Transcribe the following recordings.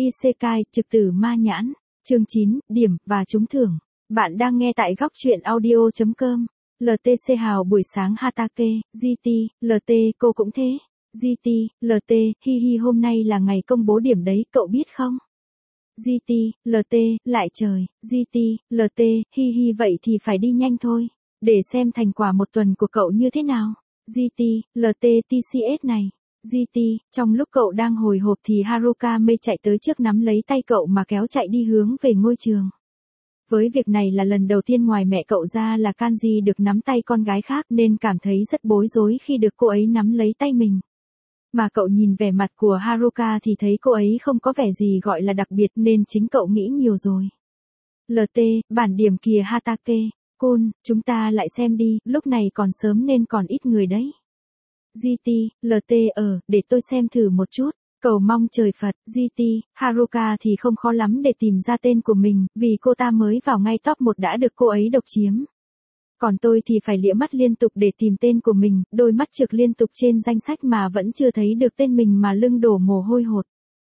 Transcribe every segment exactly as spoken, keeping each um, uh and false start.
Isekai, trực tử ma nhãn, chương chín, điểm, và trúng thưởng. Bạn đang nghe tại góc truyện audio chấm com. lờ tê xê Hào buổi sáng Hatake, giê tê, lờ tê, cô cũng thế. giê tê, lờ tê, hi hi hôm nay là ngày công bố điểm đấy, cậu biết không? giê tê, lờ tê, lại trời, giê tê, lờ tê, hi hi vậy thì phải đi nhanh thôi. Để xem thành quả một tuần của cậu như thế nào. giê tê, lờ tê, tê xê ét này. giê tê, trong lúc cậu đang hồi hộp thì Haruka Mei chạy tới trước nắm lấy tay cậu mà kéo chạy đi hướng về ngôi trường. Với việc này là lần đầu tiên ngoài mẹ cậu ra là Kanji được nắm tay con gái khác nên cảm thấy rất bối rối khi được cô ấy nắm lấy tay mình. Mà cậu nhìn vẻ mặt của Haruka thì thấy cô ấy không có vẻ gì gọi là đặc biệt nên chính cậu nghĩ nhiều rồi. lờ tê, bản điểm kìa Hatake, Kun, chúng ta lại xem đi, lúc này còn sớm nên còn ít người đấy. giê tê, lờ tê ở, để tôi xem thử một chút. Cầu mong trời Phật, giê tê, Haruka thì không khó lắm để tìm ra tên của mình, vì cô ta mới vào ngay top một đã được cô ấy độc chiếm. Còn tôi thì phải lịa mắt liên tục để tìm tên của mình, đôi mắt trực liên tục trên danh sách mà vẫn chưa thấy được tên mình mà lưng đổ mồ hôi hột.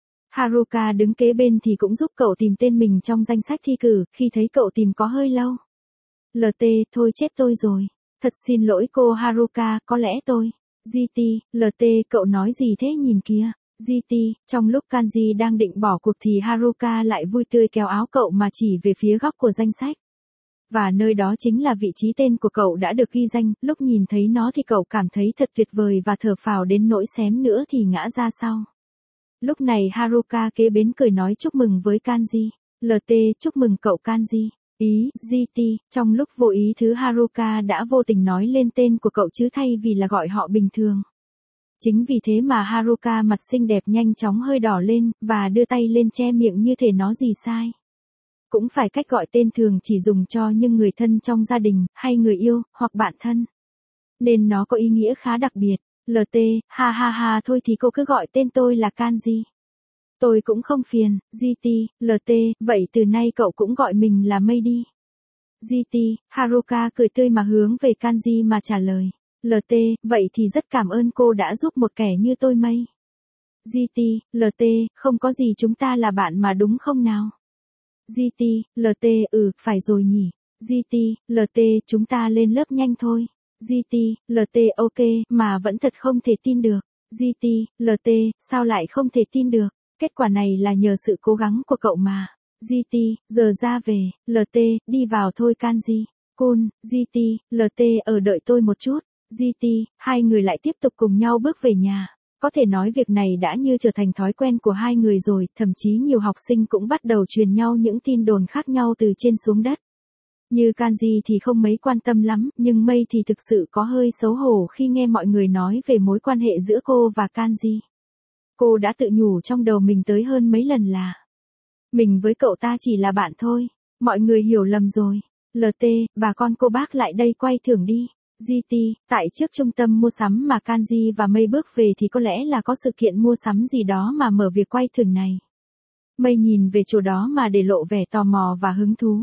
Haruka đứng kế bên thì cũng giúp cậu tìm tên mình trong danh sách thi cử, khi thấy cậu tìm có hơi lâu. lờ tê, thôi chết tôi rồi. Thật xin lỗi cô Haruka, có lẽ tôi. giê tê, lờ tê, cậu nói gì thế nhìn kìa. giê tê, trong lúc Kanji đang định bỏ cuộc thì Haruka lại vui tươi kéo áo cậu mà chỉ về phía góc của danh sách. Và nơi đó chính là vị trí tên của cậu đã được ghi danh, lúc nhìn thấy nó thì cậu cảm thấy thật tuyệt vời và thở phào đến nỗi xém nữa thì ngã ra sau. Lúc này Haruka kế bên cười nói chúc mừng với Kanji. lờ tê, chúc mừng cậu Kanji. Ý, giê tê, trong lúc vô ý thứ Haruka đã vô tình nói lên tên của cậu chứ thay vì là gọi họ bình thường. Chính vì thế mà Haruka mặt xinh đẹp nhanh chóng hơi đỏ lên, và đưa tay lên che miệng như thể nó gì sai. Cũng phải cách gọi tên thường chỉ dùng cho những người thân trong gia đình, hay người yêu, hoặc bạn thân. Nên nó có ý nghĩa khá đặc biệt. lờ tê, ha ha ha thôi thì cô cứ gọi tên tôi là Kanji. Tôi cũng không phiền, giê tê, lờ tê, vậy từ nay cậu cũng gọi mình là Mei đi. giê tê, Haruka cười tươi mà hướng về Kanji mà trả lời. lờ tê, vậy thì rất cảm ơn cô đã giúp một kẻ như tôi Mei. giê tê, lờ tê, không có gì chúng ta là bạn mà đúng không nào? giê tê, lờ tê, ừ, phải rồi nhỉ. giê tê, lờ tê, chúng ta lên lớp nhanh thôi. giê tê, lờ tê, ok, mà vẫn thật không thể tin được. giê tê, lờ tê, sao lại không thể tin được? Kết quả này là nhờ sự cố gắng của cậu mà. giê tê, giờ ra về, lờ tê, đi vào thôi Kanji. Kun, giê tê, lờ tê, ở đợi tôi một chút. giê tê, hai người lại tiếp tục cùng nhau bước về nhà. Có thể nói việc này đã như trở thành thói quen của hai người rồi, thậm chí nhiều học sinh cũng bắt đầu truyền nhau những tin đồn khác nhau từ trên xuống đất. Như Kanji thì không mấy quan tâm lắm, nhưng Mei thì thực sự có hơi xấu hổ khi nghe mọi người nói về mối quan hệ giữa cô và Kanji. Cô đã tự nhủ trong đầu mình tới hơn mấy lần là mình với cậu ta chỉ là bạn thôi, mọi người hiểu lầm rồi. lờ tê, bà con cô bác lại đây quay thưởng đi. giê tê, tại trước trung tâm mua sắm mà Kanji và Mei bước về thì có lẽ là có sự kiện mua sắm gì đó mà mở việc quay thưởng này. Mei nhìn về chỗ đó mà để lộ vẻ tò mò và hứng thú.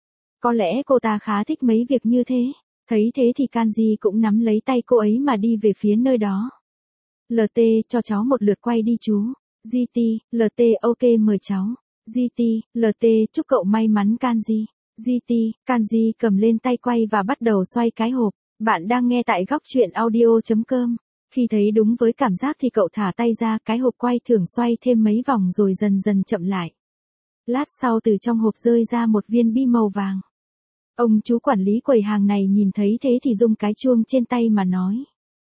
Có lẽ cô ta khá thích mấy việc như thế. Thấy thế thì Kanji cũng nắm lấy tay cô ấy mà đi về phía nơi đó. lờ tê, cho cháu một lượt quay đi chú. giê tê, lờ tê, ok mời cháu. giê tê, lờ tê, chúc cậu may mắn Kanji. giê tê, Kanji cầm lên tay quay và bắt đầu xoay cái hộp. Bạn đang nghe tại góc truyện audio chấm com. Khi thấy đúng với cảm giác thì cậu thả tay ra, cái hộp quay thường xoay thêm mấy vòng rồi dần dần chậm lại. Lát sau từ trong hộp rơi ra một viên bi màu vàng. Ông chú quản lý quầy hàng này nhìn thấy thế thì rung cái chuông trên tay mà nói.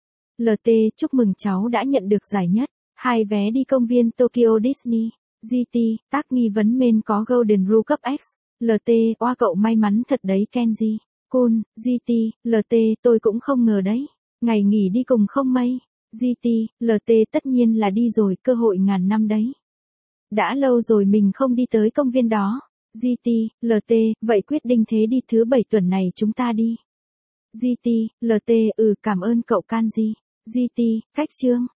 lờ tê, chúc mừng cháu đã nhận được giải nhất. Hai vé đi công viên Tokyo Disney. giê tê, tác nghi vấn men có Golden Rule cấp X. lờ tê, oa cậu may mắn thật đấy Kenji. Kun, giê tê, lờ tê, tôi cũng không ngờ đấy. Ngày nghỉ đi cùng không Mei. giê tê, lờ tê, tất nhiên là đi rồi, cơ hội ngàn năm đấy. Đã lâu rồi mình không đi tới công viên đó. giê tê, lờ tê, vậy quyết định thế đi thứ bảy tuần này chúng ta đi. giê tê, lờ tê, ừ cảm ơn cậu Kanji. giê tê, cách chương.